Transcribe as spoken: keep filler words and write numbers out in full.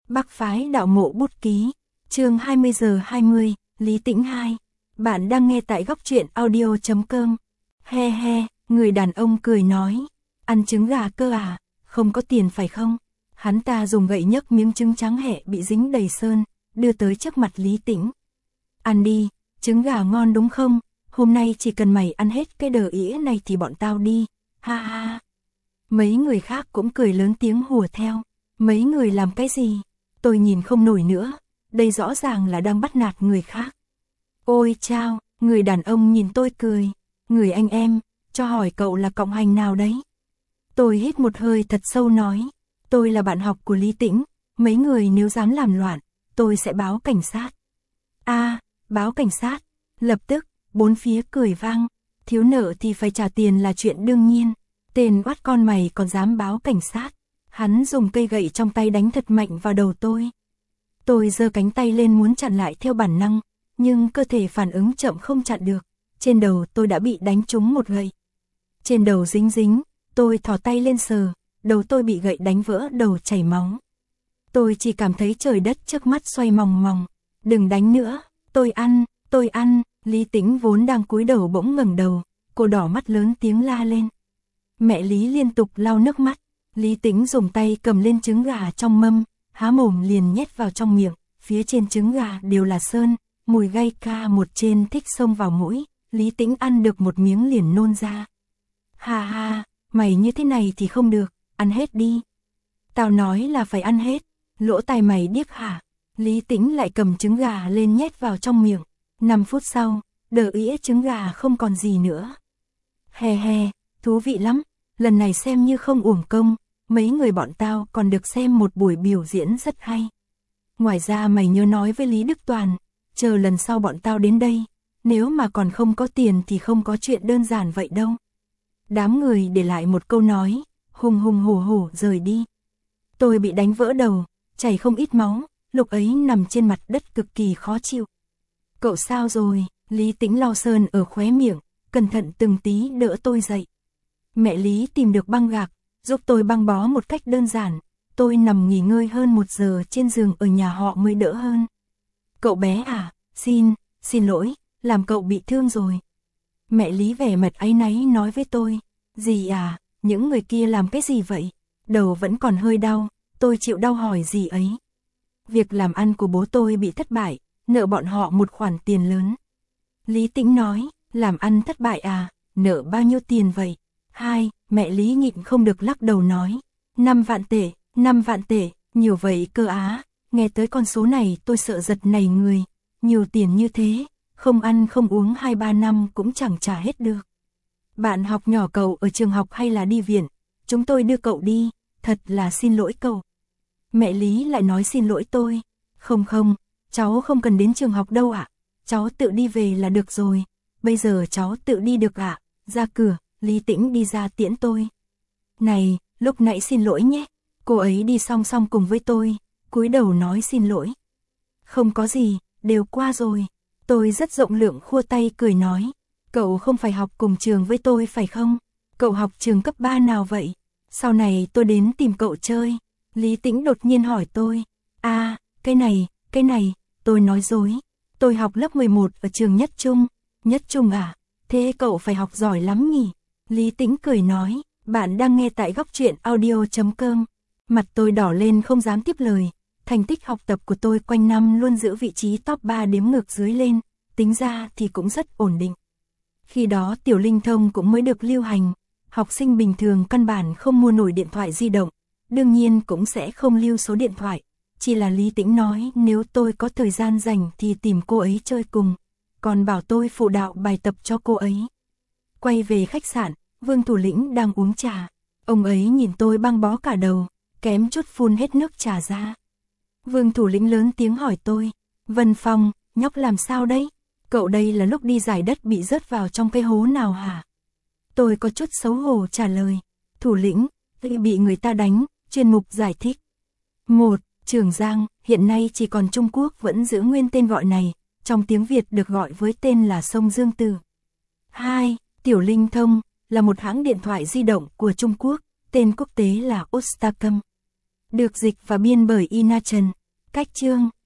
Bắc phái đạo mộ bút ký, chương hai mươi giờ hai mươi, Lý Tĩnh hai. Bạn đang nghe tại góc truyện audio chấm com. He he, người đàn ông cười nói, ăn trứng gà cơ à, không có tiền phải không? Hắn ta dùng gậy nhấc miếng trứng trắng hẹ bị dính đầy sơn, đưa tới trước mặt Lý Tĩnh. Ăn đi, trứng gà ngon đúng không? Hôm nay chỉ cần mày ăn hết cái đờ ĩa này thì bọn tao đi, ha ha. Mấy người khác cũng cười lớn tiếng hùa theo. Mấy người làm cái gì? Tôi nhìn không nổi nữa, đây rõ ràng là đang bắt nạt người khác. Ôi chao, người đàn ông nhìn tôi cười, người anh em, cho hỏi cậu là cộng hành nào đấy? Tôi hít một hơi thật sâu nói, tôi là bạn học của Lý Tĩnh, mấy người nếu dám làm loạn, tôi sẽ báo cảnh sát. A, à, báo cảnh sát, lập tức, bốn phía cười vang, thiếu nợ thì phải trả tiền là chuyện đương nhiên, tên oát con mày còn dám báo cảnh sát. Hắn dùng cây gậy trong tay đánh thật mạnh vào đầu tôi. Tôi giơ cánh tay lên muốn chặn lại theo bản năng, nhưng cơ thể phản ứng chậm không chặn được. Trên đầu tôi đã bị đánh trúng một gậy. Trên đầu dính dính, tôi thò tay lên sờ, đầu tôi bị gậy đánh vỡ đầu chảy máu. Tôi chỉ cảm thấy trời đất trước mắt xoay mòng mòng. Đừng đánh nữa, tôi ăn, tôi ăn. Lý Tĩnh vốn đang cúi đầu bỗng ngẩng đầu, cô đỏ mắt lớn tiếng la lên. Mẹ Lý liên tục lau nước mắt. Lý Tĩnh dùng tay cầm lên trứng gà trong mâm, há mồm liền nhét vào trong miệng, phía trên trứng gà đều là sơn, mùi gay ca một trên thích xông vào mũi, Lý Tĩnh ăn được một miếng liền nôn ra. Ha ha, mày như thế này thì không được, ăn hết đi. Tao nói là phải ăn hết, lỗ tai mày điếc hả? Lý Tĩnh lại cầm trứng gà lên nhét vào trong miệng, năm phút sau, đờ ĩa trứng gà không còn gì nữa. He he, thú vị lắm, lần này xem như không uổng công. Mấy người bọn tao còn được xem một buổi biểu diễn rất hay. Ngoài ra mày nhớ nói với Lý Đức Toàn, chờ lần sau bọn tao đến đây, nếu mà còn không có tiền thì không có chuyện đơn giản vậy đâu. Đám người để lại một câu nói, hùng hùng hổ hổ rời đi. Tôi bị đánh vỡ đầu, chảy không ít máu, lúc ấy nằm trên mặt đất cực kỳ khó chịu. Cậu sao rồi? Lý Tĩnh lau sơn ở khóe miệng, cẩn thận từng tí đỡ tôi dậy. Mẹ Lý tìm được băng gạc, giúp tôi băng bó một cách đơn giản, tôi nằm nghỉ ngơi hơn một giờ trên giường ở nhà họ mới đỡ hơn. Cậu bé à, xin, xin lỗi, làm cậu bị thương rồi. Mẹ Lý vẻ mặt áy náy nói với tôi, dì à, những người kia làm cái gì vậy? Đầu vẫn còn hơi đau, tôi chịu đau hỏi dì ấy. Việc làm ăn của bố tôi bị thất bại, nợ bọn họ một khoản tiền lớn. Lý Tĩnh nói, làm ăn thất bại à, nợ bao nhiêu tiền vậy? Hai, mẹ Lý nhịn không được lắc đầu nói, năm vạn tệ, năm vạn tệ, nhiều vậy cơ á, nghe tới con số này tôi sợ giật nảy người, nhiều tiền như thế, không ăn không uống hai ba năm cũng chẳng trả hết được. Bạn học nhỏ cậu ở trường học hay là đi viện, chúng tôi đưa cậu đi, thật là xin lỗi cậu. Mẹ Lý lại nói xin lỗi tôi, không không, cháu không cần đến trường học đâu ạ, cháu tự đi về là được rồi, bây giờ cháu tự đi được ạ, ra cửa. Lý Tĩnh đi ra tiễn tôi. Này, lúc nãy xin lỗi nhé. Cô ấy đi song song cùng với tôi, cúi đầu nói xin lỗi. Không có gì, đều qua rồi. Tôi rất rộng lượng khua tay cười nói. Cậu không phải học cùng trường với tôi phải không? Cậu học trường cấp ba nào vậy? Sau này tôi đến tìm cậu chơi. Lý Tĩnh đột nhiên hỏi tôi. À, cái này, cái này, tôi nói dối. Tôi học lớp mười một ở trường Nhất Trung. Nhất Trung à? Thế cậu phải học giỏi lắm nhỉ? Lý Tĩnh cười nói, bạn đang nghe tại góc truyện audio chấm com. Mặt tôi đỏ lên không dám tiếp lời, thành tích học tập của tôi quanh năm luôn giữ vị trí top ba đếm ngược dưới lên, tính ra thì cũng rất ổn định. Khi đó tiểu linh thông cũng mới được lưu hành, học sinh bình thường căn bản không mua nổi điện thoại di động, đương nhiên cũng sẽ không lưu số điện thoại, chỉ là Lý Tĩnh nói nếu tôi có thời gian rảnh thì tìm cô ấy chơi cùng, còn bảo tôi phụ đạo bài tập cho cô ấy. Quay về khách sạn, Vương thủ lĩnh đang uống trà. Ông ấy nhìn tôi băng bó cả đầu, kém chút phun hết nước trà ra. Vương thủ lĩnh lớn tiếng hỏi tôi, Vân Phong, nhóc làm sao đấy? Cậu đây là lúc đi giải đất bị rớt vào trong cái hố nào hả? Tôi có chút xấu hổ trả lời, thủ lĩnh, bị người ta đánh, chuyên mục giải thích. Một, Trường Giang, hiện nay chỉ còn Trung Quốc vẫn giữ nguyên tên gọi này, trong tiếng Việt được gọi với tên là sông Dương Tử. Hai, Tiểu Linh Thông, là một hãng điện thoại di động của Trung Quốc, tên quốc tế là Ostacom. Được dịch và biên bởi Ina Trần, Cách chương